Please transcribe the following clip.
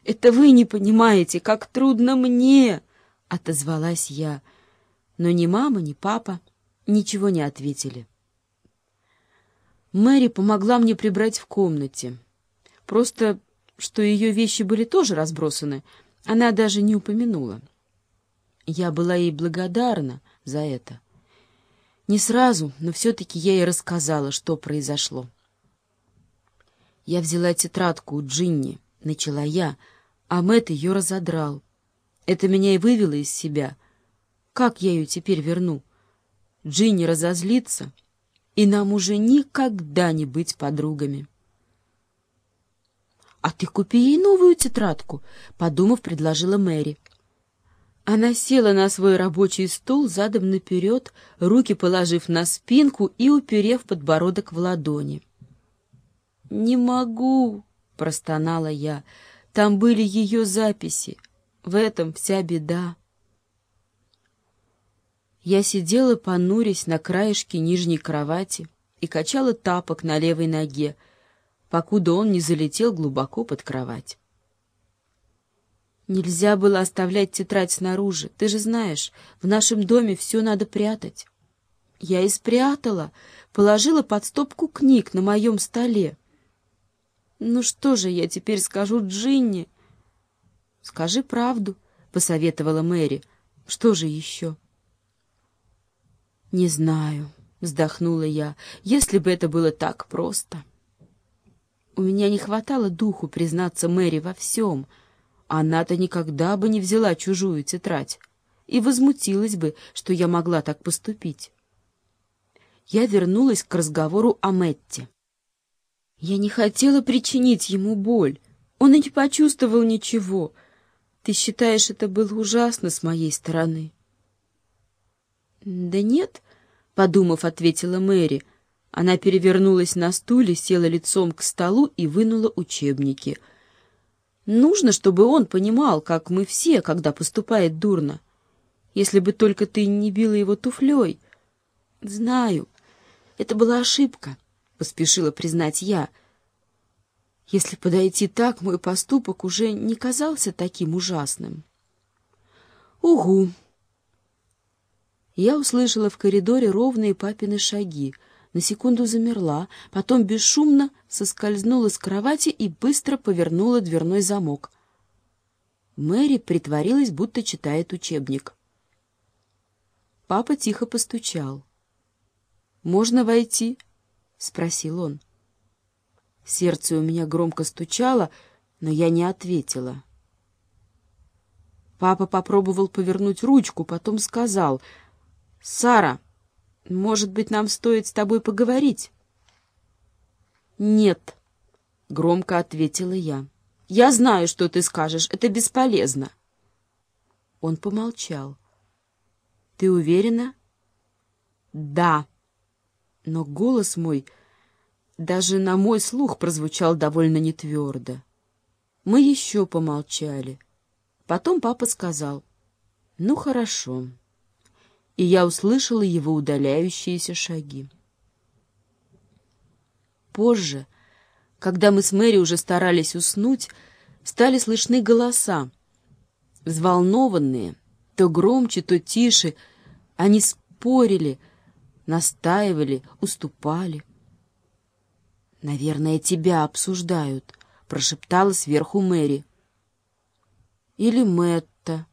Это вы не понимаете, как трудно мне!» — отозвалась я. Но ни мама, ни папа ничего не ответили. Мэри помогла мне прибрать в комнате. Просто, что ее вещи были тоже разбросаны, она даже не упомянула. Я была ей благодарна за это. Не сразу, но все-таки я ей рассказала, что произошло. Я взяла тетрадку у Джинни, начала я, а Мэтт ее разодрал. Это меня и вывело из себя. Как я ее теперь верну? Джинни разозлится, и нам уже никогда не быть подругами. — А ты купи ей новую тетрадку, — подумав, предложила Мэри. Она села на свой рабочий стул задом наперед, руки положив на спинку и уперев подбородок в ладони. — Не могу, — простонала я, — там были ее записи. В этом вся беда. Я сидела, понурясь на краешке нижней кровати и качала тапок на левой ноге, покуда он не залетел глубоко под кровать. Нельзя было оставлять тетрадь снаружи. Ты же знаешь, в нашем доме все надо прятать. Я и спрятала, положила под стопку книг на моем столе. Ну что же я теперь скажу Джинни? — Скажи правду, — посоветовала Мэри. — Что же еще? — Не знаю, — вздохнула я, — если бы это было так просто. У меня не хватало духу признаться Мэри во всем. Она-то никогда бы не взяла чужую тетрадь и возмутилась бы, что я могла так поступить. Я вернулась к разговору о Мэтте. Я не хотела причинить ему боль. Он и не почувствовал ничего. Ты считаешь, это было ужасно с моей стороны? — Да нет, — подумав, ответила Мэри. Она перевернулась на стуле, села лицом к столу и вынула учебники. Нужно, чтобы он понимал, как мы все, когда поступает дурно. Если бы только ты не била его туфлей. — Знаю, это была ошибка, — поспешила признать я. Если подойти так, мой поступок уже не казался таким ужасным. — Угу. Я услышала в коридоре ровные папины шаги, на секунду замерла, потом бесшумно соскользнула с кровати и быстро повернула дверной замок. Мэри притворилась, будто читает учебник. Папа тихо постучал. «Можно войти?» — спросил он. Сердце у меня громко стучало, но я не ответила. Папа попробовал повернуть ручку, потом сказал: «Сара, может быть, нам стоит с тобой поговорить?» «Нет», — громко ответила я. «Я знаю, что ты скажешь. Это бесполезно». Он помолчал. «Ты уверена?» «Да». Но голос мой даже на мой слух прозвучал довольно нетвердо. Мы еще помолчали. Потом папа сказал: «Ну, хорошо». И я услышала его удаляющиеся шаги. Позже, когда мы с Мэри уже старались уснуть, стали слышны голоса. Взволнованные, то громче, то тише, они спорили, настаивали, уступали. «Наверное, тебя обсуждают», — прошептала сверху Мэри. «Или Мэтта»,